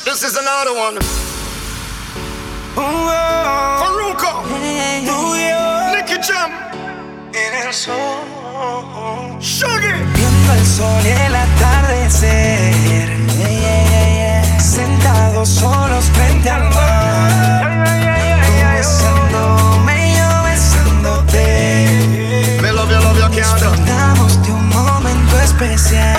This is another one. Faruko, Nicky Jam, en el sol. Shaggy. Viendo el sol y el atardecer, sentados solos frente al mar, tú besándome y yo besándote. Me love you, can't disfrutamos de un momento especial.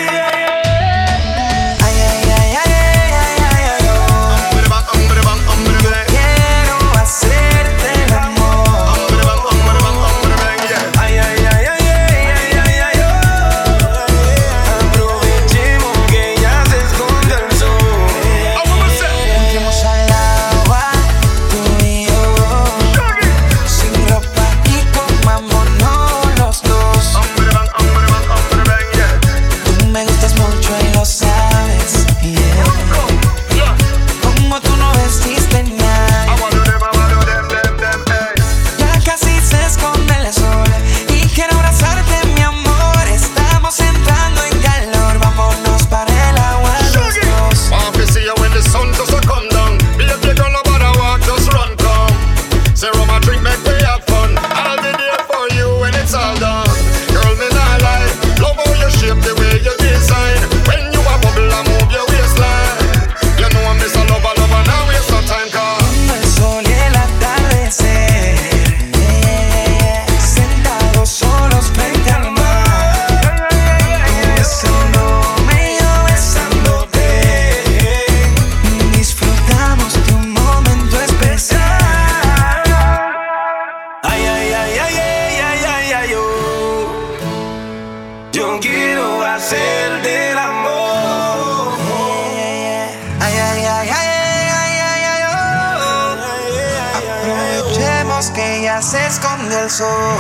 Yo quiero hacer del amor. Aprovechemos que ya se esconde el sol.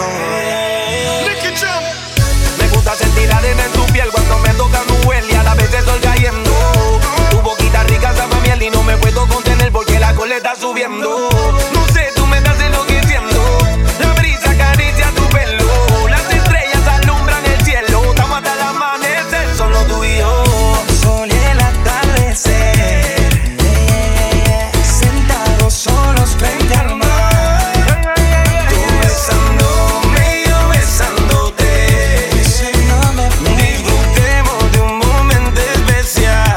Me gusta sentir arena en tu piel cuando me toca tu huel y a la vez estoy cayendo. Tu boquita rica sabe a miel y no me puedo contener porque la cola está subiendo. No sé, tú me estás enloqueciendo. La brisa acaricia tu pelo. Las estrellas alumbran el cielo. Estamos hasta el amanecer, solo tú y yo. Sol y el atardecer, sentados solos frente al mar. Tú besándome y yo besándote. Disfrutemos de un momento especial.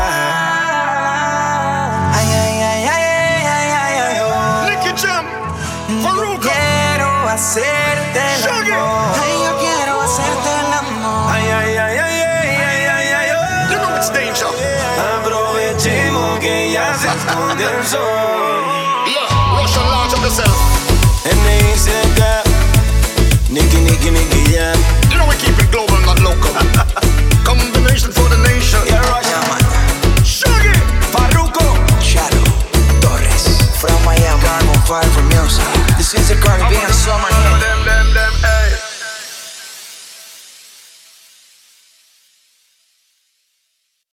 Ay, ay, ay, ay, ay, ay, ay, oh. Nicky Jam, Faruko. Quiero hacerte el amor. Ay, yo quiero hacerte el amor. Ay, ay, ay, ay, ay, ay, ay, ay, oh. You know it's danger. Aprovechemos que ya se esconde el sol. Yeah, Russian launch of yourself. N.I.C.K. Nicky Jam. You know we keep it global, not local. Combination for the nation. Yeah, Russian.